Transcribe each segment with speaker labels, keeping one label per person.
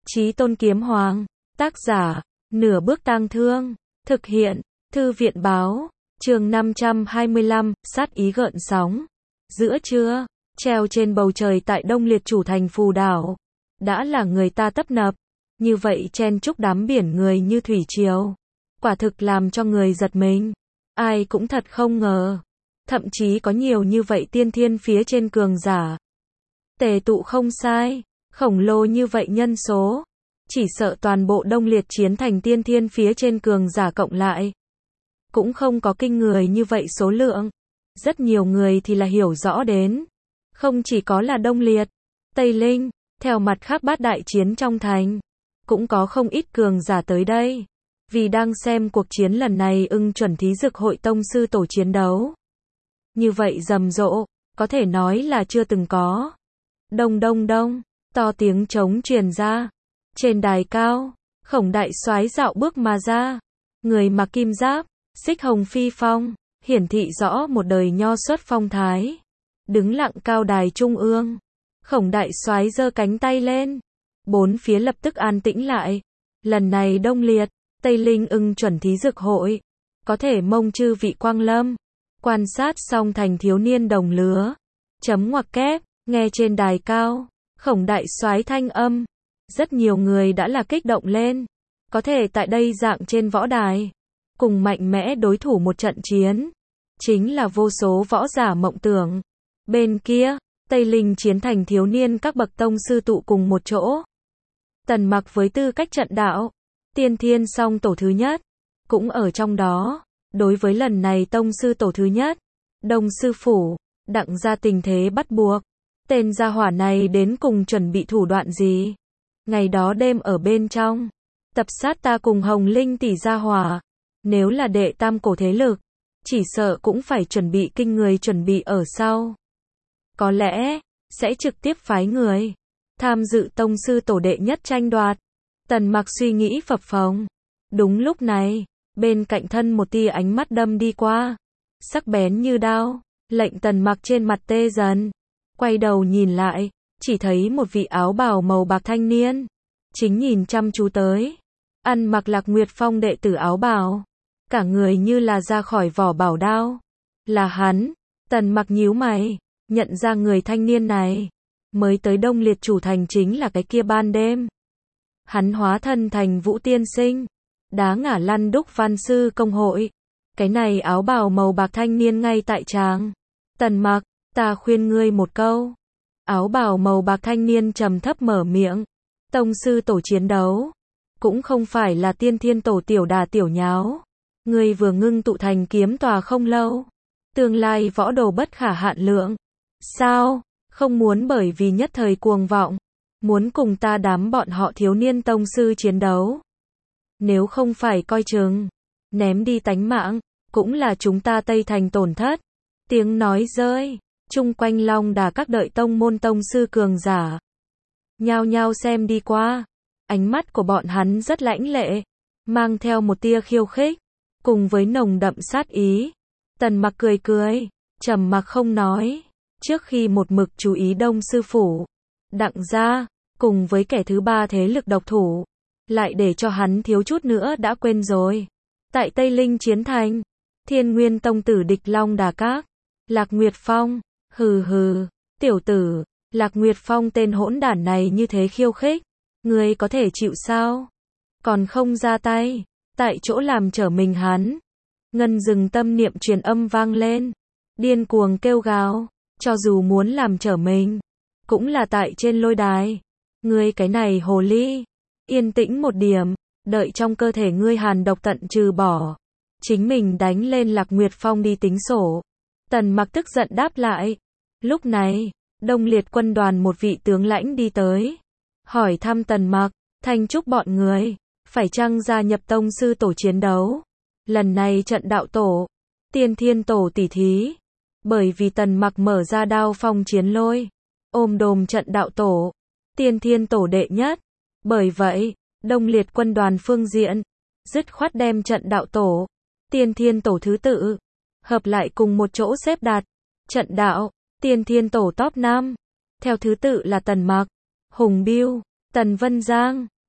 Speaker 1: Chí Tôn Kiếm Hoàng, tác giả, Nửa Bước Tang Thương, thực hiện, Thư viện báo, chương 525, sát ý gợn sóng. Giữa trưa, treo trên bầu trời tại Đông Liệt chủ thành Phù Đảo, đã là người ta tấp nập, như vậy chen chúc đám biển người như thủy triều, quả thực làm cho người giật mình. Ai cũng thật không ngờ, thậm chí có nhiều như vậy tiên thiên phía trên cường giả. Tề tụ không sai, khổng lồ như vậy nhân số, chỉ sợ toàn bộ Đông Liệt chiến thành tiên thiên phía trên cường giả cộng lại, cũng không có kinh người như vậy số lượng. Rất nhiều người thì là hiểu rõ đến, không chỉ có là Đông Liệt, Tây Linh, theo mặt khác bát đại chiến trong thành, cũng có không ít cường giả tới đây, vì đang xem cuộc chiến lần này ưng chuẩn thí dực hội tông sư tổ chiến đấu. Như vậy rầm rộ, có thể nói là chưa từng có. Đông đông đông, to tiếng trống truyền ra. Trên đài cao, Khổng đại soái dạo bước mà ra, người mặc kim giáp, xích hồng phi phong, hiển thị rõ một đời nho xuất phong thái. Đứng lặng cao đài trung ương, Khổng đại soái giơ cánh tay lên, bốn phía lập tức an tĩnh lại. Lần này Đông Liệt, Tây Linh ưng chuẩn thí dực hội, có thể mong chư vị quang lâm, quan sát xong thành thiếu niên đồng lứa. Chấm ngoặc kép, nghe trên đài cao, Khổng đại soái thanh âm, rất nhiều người đã là kích động lên, có thể tại đây dạng trên võ đài, cùng mạnh mẽ đối thủ một trận chiến, chính là vô số võ giả mộng tưởng. Bên kia, Tây Linh chiến thành thiếu niên các bậc tông sư tụ cùng một chỗ. Tần Mặc với tư cách trận đạo, tiên thiên song tổ thứ nhất, cũng ở trong đó. Đối với lần này tông sư tổ thứ nhất, Đông sư phủ, đặng ra tình thế bắt buộc. Tên gia hỏa này đến cùng chuẩn bị thủ đoạn gì? Ngày đó đêm ở bên trong, tập sát ta cùng Hồng Linh tỷ gia hỏa. Nếu là đệ tam cổ thế lực, chỉ sợ cũng phải chuẩn bị kinh người chuẩn bị ở sau. Có lẽ, sẽ trực tiếp phái người tham dự tông sư tổ đệ nhất tranh đoạt. Tần Mặc suy nghĩ phập phồng. Đúng lúc này, bên cạnh thân một tia ánh mắt đâm đi qua, sắc bén như đao, lệnh Tần Mặc trên mặt tê dần. Quay đầu nhìn lại, chỉ thấy một vị áo bào màu bạc thanh niên, chính nhìn chăm chú tới. Ăn mặc Lạc Nguyệt Phong đệ tử áo bào, cả người như là ra khỏi vỏ bảo đao. Là hắn. Tần Mặc nhíu mày, nhận ra người thanh niên này, mới tới Đông Liệt chủ thành chính là cái kia ban đêm. Hắn hóa thân thành Vũ Tiên Sinh, đá ngả lăn đúc văn sư công hội. Cái này áo bào màu bạc thanh niên ngay tại tràng. Tần Mặc, ta khuyên ngươi một câu. Áo bào màu bạc thanh niên trầm thấp mở miệng. Tông sư tổ chiến đấu, cũng không phải là tiên thiên tổ tiểu đà tiểu nháo. Ngươi vừa ngưng tụ thành kiếm tòa không lâu, tương lai võ đồ bất khả hạn lượng. Sao, không muốn bởi vì nhất thời cuồng vọng, muốn cùng ta đám bọn họ thiếu niên tông sư chiến đấu? Nếu không phải coi chừng, ném đi tánh mạng, cũng là chúng ta Tây Thành tổn thất. Tiếng nói rơi, chung quanh Long Đà các đợi tông môn tông sư cường giả nhao nhao xem đi qua. Ánh mắt của bọn hắn rất lãnh lệ, mang theo một tia khiêu khích, cùng với nồng đậm sát ý. Tần Mặc cười cười, trầm mặc không nói. Trước khi một mực chú ý Đông sư phủ, đặng gia, cùng với kẻ thứ ba thế lực độc thủ, lại để cho hắn thiếu chút nữa đã quên rồi. Tại Tây Linh chiến thành, Thiên Nguyên tông tử địch Long Đà Các, Lạc Nguyệt Phong, hừ hừ, tiểu tử, Lạc Nguyệt Phong tên hỗn đản này như thế khiêu khích, ngươi có thể chịu sao? Còn không ra tay, tại chỗ làm trở mình hắn. Ngân Dừng tâm niệm truyền âm vang lên, điên cuồng kêu gào, cho dù muốn làm trở mình, cũng là tại trên lôi đài. Ngươi cái này hồ ly, yên tĩnh một điểm, đợi trong cơ thể ngươi hàn độc tận trừ bỏ, chính mình đánh lên Lạc Nguyệt Phong đi tính sổ. Tần Mặc tức giận đáp lại. Lúc này, Đông Liệt quân đoàn một vị tướng lãnh đi tới, hỏi thăm Tần Mặc, Thanh Trúc bọn người, phải chăng gia nhập tông sư tổ chiến đấu? Lần này trận đạo tổ, tiên thiên tổ tỷ thí, bởi vì Tần Mặc mở ra đao phong chiến lôi, ôm đồm trận đạo tổ, tiên thiên tổ đệ nhất. Bởi vậy, Đông Liệt quân đoàn phương diện, dứt khoát đem trận đạo tổ, tiên thiên tổ thứ tự, hợp lại cùng một chỗ xếp đặt. Trận đạo, tiên thiên tổ top 5, theo thứ tự là Tần Mặc, Hùng Biêu, Tần Vân Giang,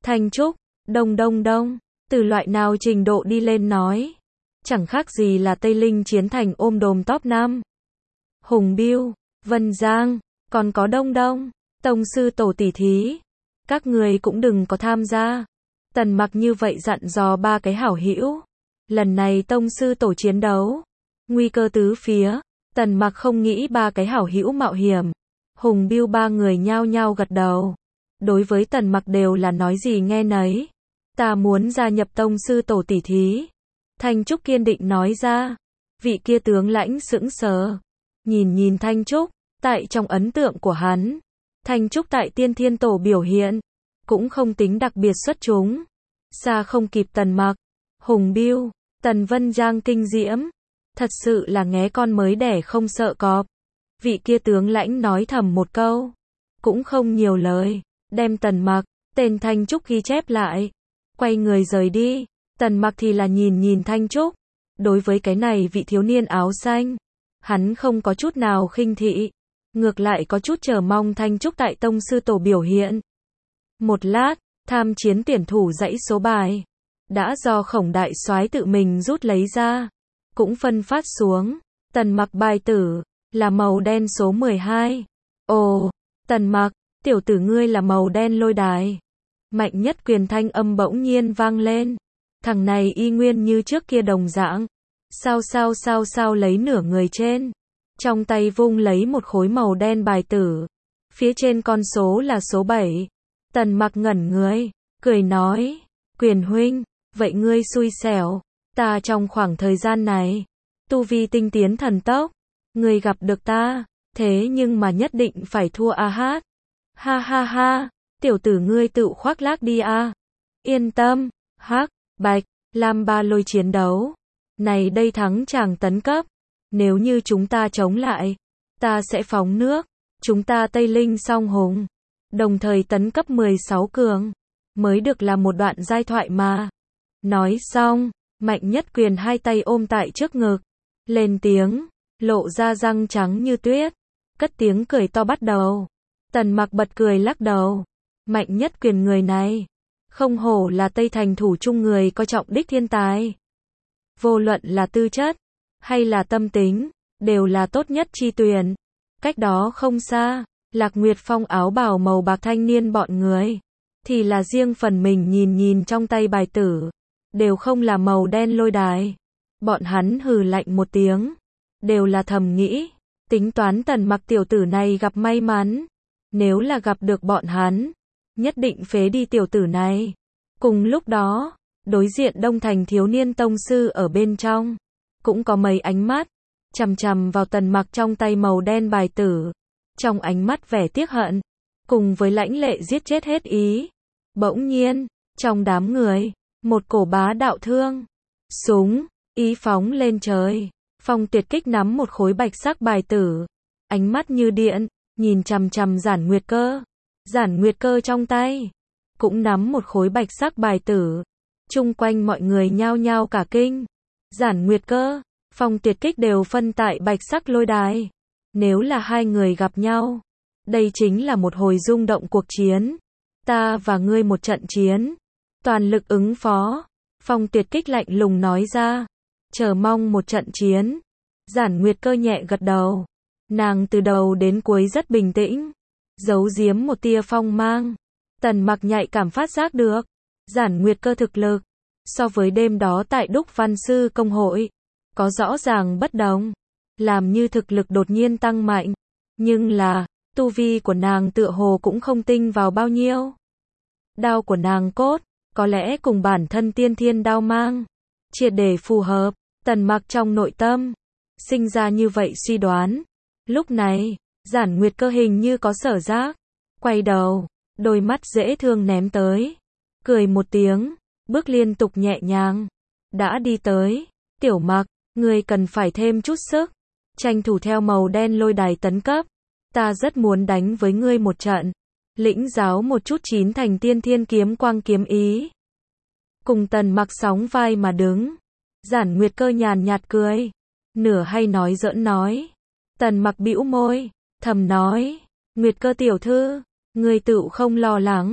Speaker 1: Thanh Trúc, đông đông đông, từ loại nào trình độ đi lên nói. Chẳng khác gì là Tây Linh chiến thành ôm đồm top 5. Hùng Biêu, Vân Giang, còn có Đông Đông, tông sư tổ tỷ thí. Các người cũng đừng có tham gia. Tần Mặc như vậy dặn dò ba cái hảo hữu. Lần này tông sư tổ chiến đấu, nguy cơ tứ phía, Tần Mặc không nghĩ ba cái hảo hữu mạo hiểm. Hùng Biêu ba người nhao nhao gật đầu. Đối với Tần Mặc đều là nói gì nghe nấy. Ta muốn gia nhập tông sư tổ tỷ thí. Thanh Trúc kiên định nói ra. Vị kia tướng lãnh sững sờ. Nhìn Thanh Trúc, tại trong ấn tượng của hắn, Thanh Trúc tại Tiên Thiên Tổ biểu hiện, cũng không tính đặc biệt xuất chúng. Xa không kịp Tần Mặc, Hùng Biêu, Tần Vân Giang kinh diễm. Thật sự là nghé con mới đẻ không sợ cọp. Vị kia tướng lãnh nói thầm một câu, cũng không nhiều lời, đem Tần Mặc, tên Thanh Trúc ghi chép lại, quay người rời đi. Tần Mặc thì là nhìn Thanh Trúc. Đối với cái này vị thiếu niên áo xanh, hắn không có chút nào khinh thị, ngược lại có chút chờ mong Thanh Trúc tại tông sư tổ biểu hiện. Một lát, tham chiến tuyển thủ dãy số bài đã do Khổng đại soái tự mình rút lấy ra, cũng phân phát xuống. Tần Mặc bài tử là màu đen số 12. Ồ, Tần Mặc, tiểu tử ngươi là màu đen lôi đài. Mạnh Nhất Quyền thanh âm bỗng nhiên vang lên. Thằng này y nguyên như trước kia đồng dạng. Sao lấy nửa người trên. Trong tay vung lấy một khối màu đen bài tử. Phía trên con số là số 7. Tần Mặc ngẩn người, cười nói. Quyền huynh, vậy ngươi xui xẻo. Ta trong khoảng thời gian này, tu vi tinh tiến thần tốc. Ngươi gặp được ta, thế nhưng mà nhất định phải thua a hát. Ha ha ha, tiểu tử ngươi tự khoác lác đi a. Yên tâm, hắc, bạch, lam ba lôi chiến đấu. Này đây thắng chàng tấn cấp. Nếu như chúng ta chống lại, ta sẽ phóng nước. Chúng ta Tây Linh song hùng. Đồng thời tấn cấp 16 cường. Mới được là một đoạn giai thoại mà. Nói xong, Mạnh Nhất Quyền hai tay ôm tại trước ngực. Lên tiếng, lộ ra răng trắng như tuyết. Cất tiếng cười to bắt đầu. Tần Mặc bật cười lắc đầu. Mạnh Nhất Quyền người này, không hổ là Tây Thành thủ chung người coi trọng đích thiên tài. Vô luận là tư chất, hay là tâm tính, đều là tốt nhất chi tuyển. Cách đó không xa, Lạc Nguyệt Phong áo bào màu bạc thanh niên bọn người, thì là riêng phần mình nhìn trong tay bài tử, đều không là màu đen lôi đài. Bọn hắn hừ lạnh một tiếng, đều là thầm nghĩ, tính toán Tần Mặc tiểu tử này gặp may mắn. Nếu là gặp được bọn hắn, nhất định phế đi tiểu tử này. Cùng lúc đó, đối diện Đông Thành thiếu niên tông sư ở bên trong, cũng có mấy ánh mắt, chằm chằm vào Tần Mặc trong tay màu đen bài tử. Trong ánh mắt vẻ tiếc hận, cùng với lãnh lệ giết chết hết ý. Bỗng nhiên, trong đám người, một cổ bá đạo thương, súng, ý phóng lên trời. Phong Tuyệt Kích nắm một khối bạch sắc bài tử, ánh mắt như điện, nhìn chằm chằm Giản Nguyệt Cơ. Giản Nguyệt Cơ trong tay, cũng nắm một khối bạch sắc bài tử. Chung quanh mọi người nhao nhao cả kinh. Giản Nguyệt Cơ, Phong Tuyệt Kích đều phân tại bạch sắc lôi đài. Nếu là hai người gặp nhau, đây chính là một hồi rung động cuộc chiến. Ta và ngươi một trận chiến, toàn lực ứng phó. Phong Tuyệt Kích lạnh lùng nói ra. Chờ mong một trận chiến. Giản Nguyệt Cơ nhẹ gật đầu. Nàng từ đầu đến cuối rất bình tĩnh, giấu giếm một tia phong mang. Tần Mặc nhạy cảm phát giác được, Giản Nguyệt Cơ thực lực, so với đêm đó tại Đúc Văn Sư Công hội, có rõ ràng bất đồng. Làm như thực lực đột nhiên tăng mạnh, nhưng là, tu vi của nàng tựa hồ cũng không tinh vào bao nhiêu. Đao của nàng cốt, có lẽ cùng bản thân tiên thiên đao mang, triệt để phù hợp. Tần Mặc trong nội tâm, sinh ra như vậy suy đoán. Lúc này, Giản Nguyệt Cơ hình như có sở giác, quay đầu, đôi mắt dễ thương ném tới, cười một tiếng, bước liên tục nhẹ nhàng, đã đi tới. Tiểu Mặc, ngươi cần phải thêm chút sức, tranh thủ theo màu đen lôi đài tấn cấp. Ta rất muốn đánh với ngươi một trận, lĩnh giáo một chút chín thành tiên thiên kiếm quang kiếm ý. Cùng Tần Mặc sóng vai mà đứng, Giản Nguyệt Cơ nhàn nhạt cười, nửa hay nói giỡn nói. Tần Mặc bĩu môi, thầm nói, Nguyệt Cơ tiểu thư, ngươi tự không lo lắng,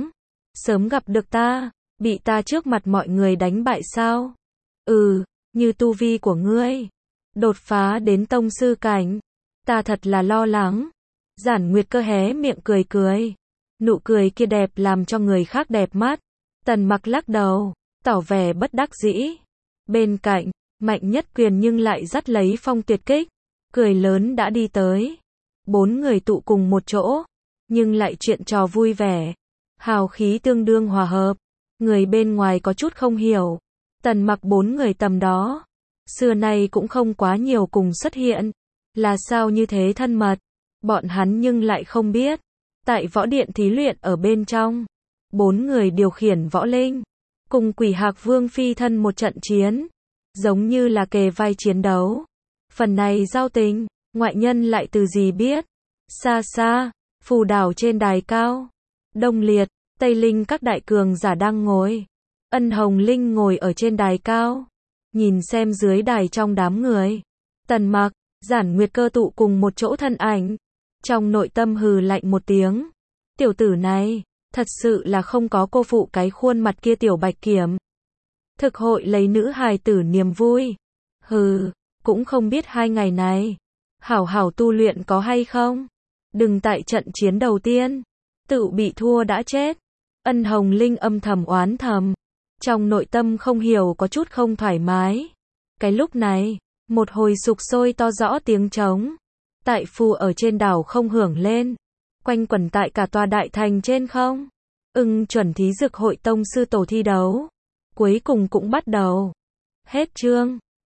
Speaker 1: Sớm gặp được ta, bị ta trước mặt mọi người đánh bại sao? Như tu vi của ngươi, đột phá đến tông sư cảnh, ta thật là lo lắng. Giản Nguyệt Cơ hé miệng cười cười. Nụ cười kia đẹp làm cho người khác đẹp mắt. Tần Mặc lắc đầu, tỏ vẻ bất đắc dĩ. Bên cạnh, Mạnh Nhất Quyền nhưng lại dắt lấy Phong Tuyệt Kích, cười lớn đã đi tới. 4 người tụ cùng một chỗ, nhưng lại chuyện trò vui vẻ, hào khí tương đương hòa hợp. Người bên ngoài có chút không hiểu, Tần Mặc 4 người tầm đó, xưa nay cũng không quá nhiều cùng xuất hiện, là sao như thế thân mật. Bọn hắn nhưng lại không biết, tại võ điện thí luyện ở bên trong, 4 người điều khiển võ linh, cùng Quỷ Hạc Vương phi thân một trận chiến, giống như là kề vai chiến đấu. Phần này giao tình, ngoại nhân lại từ gì biết. Xa xa, phù đảo trên đài cao, Đông Liệt, Tây Linh các đại cường giả đang ngồi. Ân Hồng Linh ngồi ở trên đài cao, nhìn xem dưới đài trong đám người. Tần Mặc, Giản Nguyệt Cơ tụ cùng một chỗ thân ảnh. Trong nội tâm hừ lạnh một tiếng. Tiểu tử này, thật sự là không có cô phụ cái khuôn mặt kia tiểu bạch kiểm. Thực hội lấy nữ hài tử niềm vui. Cũng không biết 2 ngày này, hảo hảo tu luyện có hay không. Đừng tại trận chiến đầu tiên, tự bị thua đã chết. Ân Hồng Linh âm thầm oán thầm. Trong nội tâm không hiểu có chút không thoải mái. Cái lúc này, một hồi sục sôi to rõ tiếng trống. Tại phù ở trên đảo không hưởng lên. Quanh quẩn tại cả tòa đại thành trên không. Chuẩn thí dực hội tông sư tổ thi đấu. Cuối cùng cũng bắt đầu. Hết chương.